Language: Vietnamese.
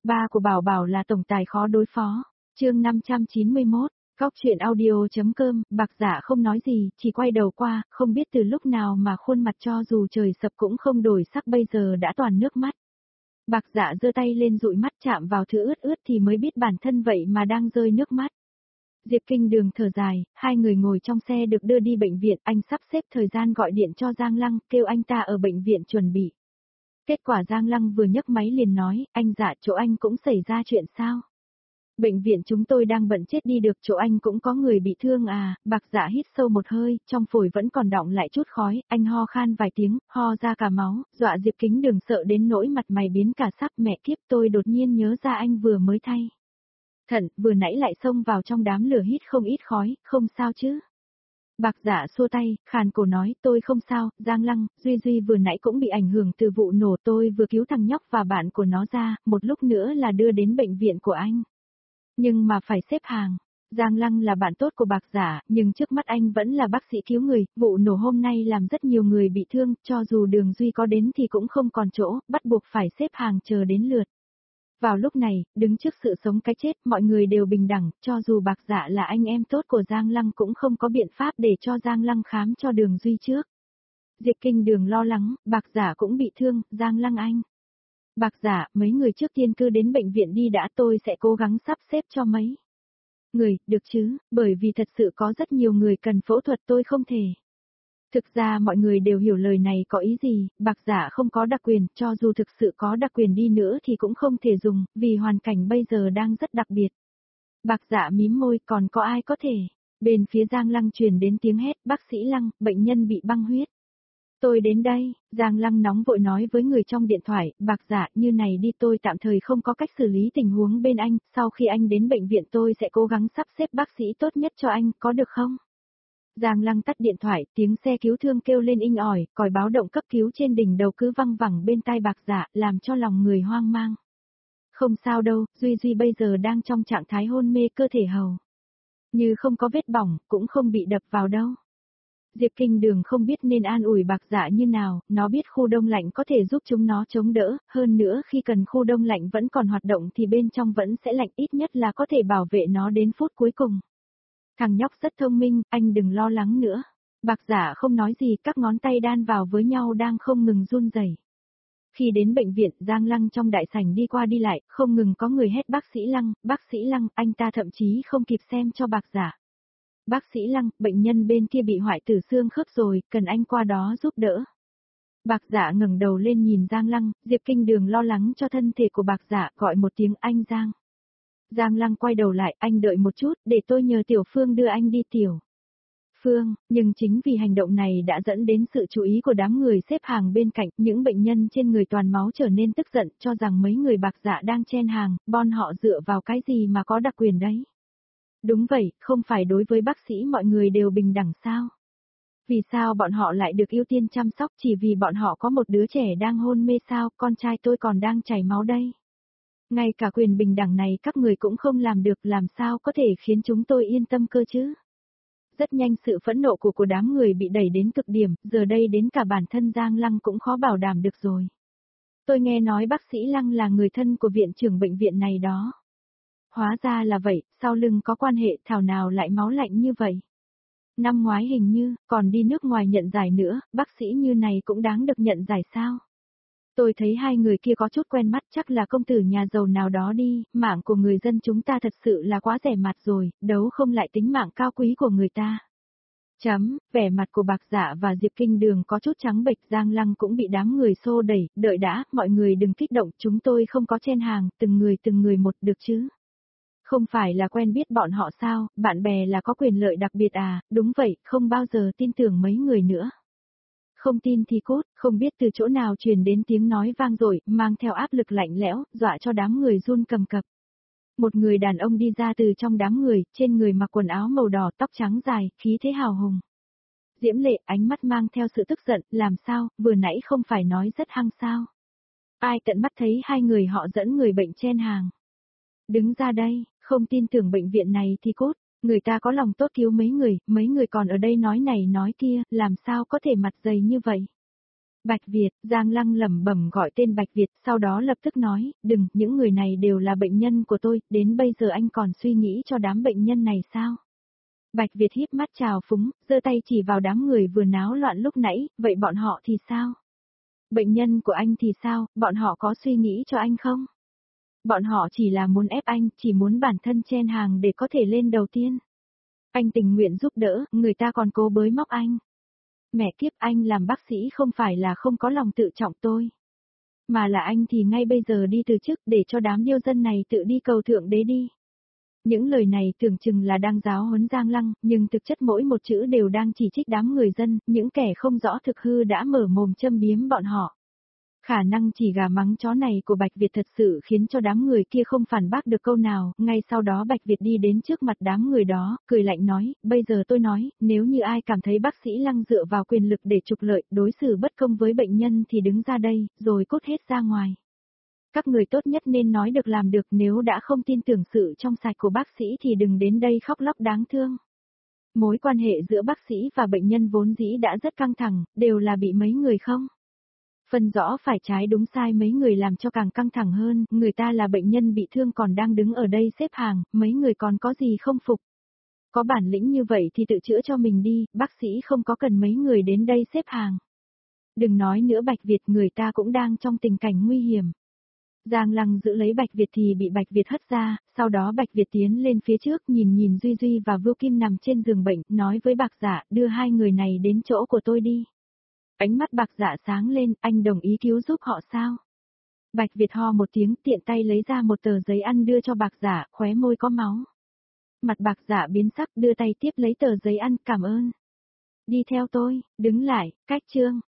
Ba của Bảo Bảo là tổng tài khó đối phó. Chương 591, Cóc truyện audio.com, Bạc Dạ không nói gì, chỉ quay đầu qua, không biết từ lúc nào mà khuôn mặt cho dù trời sập cũng không đổi sắc bây giờ đã toàn nước mắt. Bạc Dạ giơ tay lên dụi mắt chạm vào thứ ướt ướt thì mới biết bản thân vậy mà đang rơi nước mắt. Diệp Kinh Đường thở dài, hai người ngồi trong xe được đưa đi bệnh viện, anh sắp xếp thời gian gọi điện cho Giang Lăng, kêu anh ta ở bệnh viện chuẩn bị. Kết quả Giang Lăng vừa nhấc máy liền nói, anh Dạ chỗ anh cũng xảy ra chuyện sao? Bệnh viện chúng tôi đang bận chết đi được, chỗ anh cũng có người bị thương à? Bạc Dạ hít sâu một hơi, trong phổi vẫn còn đọng lại chút khói, anh ho khan vài tiếng, ho ra cả máu, dọa Diệp Kính Đường sợ đến nỗi mặt mày biến cả sắc. Mẹ kiếp, tôi đột nhiên nhớ ra anh vừa mới thay thận, vừa nãy lại xông vào trong đám lửa hít không ít khói, không sao chứ? Bạc Dạ xua tay, khàn cổ nói, tôi không sao. Giang Lăng, Duy vừa nãy cũng bị ảnh hưởng từ vụ nổ, tôi vừa cứu thằng nhóc và bạn của nó ra, một lúc nữa là đưa đến bệnh viện của anh. Nhưng mà phải xếp hàng. Giang Lăng là bạn tốt của Bạc Dạ, nhưng trước mắt anh vẫn là bác sĩ cứu người, vụ nổ hôm nay làm rất nhiều người bị thương, cho dù Đường Duy có đến thì cũng không còn chỗ, bắt buộc phải xếp hàng chờ đến lượt. Vào lúc này, đứng trước sự sống cái chết, mọi người đều bình đẳng, cho dù Bạc Dạ là anh em tốt của Giang Lăng cũng không có biện pháp để cho Giang Lăng khám cho Đường Duy trước. Diệp Kinh Đường lo lắng, Bạc Dạ cũng bị thương, Giang Lăng anh. Bạc Dạ, mấy người trước tiên cứ đến bệnh viện đi đã, tôi sẽ cố gắng sắp xếp cho mấy người, được chứ, bởi vì thật sự có rất nhiều người cần phẫu thuật, tôi không thể. Thực ra mọi người đều hiểu lời này có ý gì, Bạc Dạ không có đặc quyền, cho dù thực sự có đặc quyền đi nữa thì cũng không thể dùng, vì hoàn cảnh bây giờ đang rất đặc biệt. Bạc Dạ mím môi, còn có ai có thể? Bên phía Giang Lăng truyền đến tiếng hét, bác sĩ Lăng, bệnh nhân bị băng huyết. Tôi đến đây, Giang Lăng nóng vội nói với người trong điện thoại, Bạc Dạ, như này đi, tôi tạm thời không có cách xử lý tình huống bên anh, sau khi anh đến bệnh viện tôi sẽ cố gắng sắp xếp bác sĩ tốt nhất cho anh, có được không? Giang Lăng tắt điện thoại, tiếng xe cứu thương kêu lên inh ỏi, còi báo động cấp cứu trên đỉnh đầu cứ văng vẳng bên tai Bạc Dạ, làm cho lòng người hoang mang. Không sao đâu, Duy bây giờ đang trong trạng thái hôn mê cơ thể hầu. Như không có vết bỏng, cũng không bị đập vào đâu. Diệp Kinh Đường không biết nên an ủi Bạc Dạ như nào, nó biết khu đông lạnh có thể giúp chúng nó chống đỡ, hơn nữa khi cần khu đông lạnh vẫn còn hoạt động thì bên trong vẫn sẽ lạnh, ít nhất là có thể bảo vệ nó đến phút cuối cùng. Thằng nhóc rất thông minh, anh đừng lo lắng nữa. Bạc Dạ không nói gì, các ngón tay đan vào với nhau đang không ngừng run rẩy. Khi đến bệnh viện, Giang Lăng trong đại sảnh đi qua đi lại, không ngừng có người hét bác sĩ Lăng, anh ta thậm chí không kịp xem cho Bạc Dạ. Bác sĩ Lăng, bệnh nhân bên kia bị hoại tử xương khớp rồi, cần anh qua đó giúp đỡ. Bạc Dạ ngẩng đầu lên nhìn Giang Lăng, Diệp Kinh Đường lo lắng cho thân thể của Bạc Dạ, gọi một tiếng anh Giang. Giang Lăng quay đầu lại, anh đợi một chút, để tôi nhờ Tiểu Phương đưa anh đi. Tiểu Phương, nhưng chính vì hành động này đã dẫn đến sự chú ý của đám người xếp hàng bên cạnh, những bệnh nhân trên người toàn máu trở nên tức giận, cho rằng mấy người Bạc Dạ đang chen hàng, bọn họ dựa vào cái gì mà có đặc quyền đấy. Đúng vậy, không phải đối với bác sĩ mọi người đều bình đẳng sao? Vì sao bọn họ lại được ưu tiên chăm sóc chỉ vì bọn họ có một đứa trẻ đang hôn mê sao, con trai tôi còn đang chảy máu đây. Ngay cả quyền bình đẳng này các người cũng không làm được, làm sao có thể khiến chúng tôi yên tâm cơ chứ? Rất nhanh sự phẫn nộ của đám người bị đẩy đến cực điểm, giờ đây đến cả bản thân Giang Lăng cũng khó bảo đảm được rồi. Tôi nghe nói bác sĩ Lăng là người thân của viện trưởng bệnh viện này đó. Hóa ra là vậy, sau lưng có quan hệ, thảo nào lại máu lạnh như vậy. Năm ngoái hình như, còn đi nước ngoài nhận giải nữa, bác sĩ như này cũng đáng được nhận giải sao? Tôi thấy hai người kia có chút quen mắt, chắc là công tử nhà giàu nào đó đi, mạng của người dân chúng ta thật sự là quá rẻ mạt rồi, đấu không lại tính mạng cao quý của người ta. Vẻ mặt của Bạc Dạ và Diệp Kinh Đường có chút trắng bệch, Giang Lăng cũng bị đám người xô đẩy, đợi đã, mọi người đừng kích động, chúng tôi không có chen hàng, từng người một, được chứ? Không phải là quen biết bọn họ sao, bạn bè là có quyền lợi đặc biệt à, đúng vậy, không bao giờ tin tưởng mấy người nữa. Không tin thì cút, không biết từ chỗ nào truyền đến tiếng nói vang dội, mang theo áp lực lạnh lẽo, dọa cho đám người run cầm cập. Một người đàn ông đi ra từ trong đám người, trên người mặc quần áo màu đỏ, tóc trắng dài, khí thế hào hùng. Diễm Lệ, ánh mắt mang theo sự tức giận, làm sao, vừa nãy không phải nói rất hăng sao? Ai tận mắt thấy hai người họ dẫn người bệnh chen hàng? Đứng ra đây, không tin tưởng bệnh viện này thì cút, người ta có lòng tốt cứu mấy người còn ở đây nói này nói kia, làm sao có thể mặt dày như vậy? Bạch Việt, Giang Lăng lẩm bẩm gọi tên Bạch Việt, sau đó lập tức nói, đừng, những người này đều là bệnh nhân của tôi, đến bây giờ anh còn suy nghĩ cho đám bệnh nhân này sao? Bạch Việt híp mắt trào phúng, giơ tay chỉ vào đám người vừa náo loạn lúc nãy, vậy bọn họ thì sao? Bệnh nhân của anh thì sao, bọn họ có suy nghĩ cho anh không? Bọn họ chỉ là muốn ép anh, chỉ muốn bản thân chen hàng để có thể lên đầu tiên. Anh tình nguyện giúp đỡ, người ta còn cố bới móc anh. Mẹ kiếp, anh làm bác sĩ không phải là không có lòng tự trọng tôi. Mà là anh thì ngay bây giờ đi từ chức để cho đám điêu dân này tự đi cầu thượng đế đi. Những lời này tưởng chừng là đang giáo huấn Giang Lăng, nhưng thực chất mỗi một chữ đều đang chỉ trích đám người dân, những kẻ không rõ thực hư đã mở mồm châm biếm bọn họ. Khả năng chỉ gà mắng chó này của Bạch Việt thật sự khiến cho đám người kia không phản bác được câu nào, ngay sau đó Bạch Việt đi đến trước mặt đám người đó, cười lạnh nói, bây giờ tôi nói, nếu như ai cảm thấy bác sĩ Lăng dựa vào quyền lực để trục lợi, đối xử bất công với bệnh nhân thì đứng ra đây, rồi cút hết ra ngoài. Các người tốt nhất nên nói được làm được, nếu đã không tin tưởng sự trong sạch của bác sĩ thì đừng đến đây khóc lóc đáng thương. Mối quan hệ giữa bác sĩ và bệnh nhân vốn dĩ đã rất căng thẳng, đều là bị mấy người không phân rõ phải trái đúng sai mấy người làm cho càng căng thẳng hơn, người ta là bệnh nhân bị thương còn đang đứng ở đây xếp hàng, mấy người còn có gì không phục. Có bản lĩnh như vậy thì tự chữa cho mình đi, bác sĩ không có cần mấy người đến đây xếp hàng. Đừng nói nữa Bạch Việt, người ta cũng đang trong tình cảnh nguy hiểm. Giang Lăng giữ lấy Bạch Việt thì bị Bạch Việt hất ra, sau đó Bạch Việt tiến lên phía trước nhìn Duy Duy và Vưu Kim nằm trên giường bệnh, nói với Bạc Dạ, đưa hai người này đến chỗ của tôi đi. Ánh mắt Bạc Dạ sáng lên, anh đồng ý cứu giúp họ sao? Bạch Việt ho một tiếng, tiện tay lấy ra một tờ giấy ăn đưa cho Bạc Dạ, khóe môi có máu. Mặt Bạc Dạ biến sắc, đưa tay tiếp lấy tờ giấy ăn, cảm ơn. Đi theo tôi, đứng lại, cách Trương.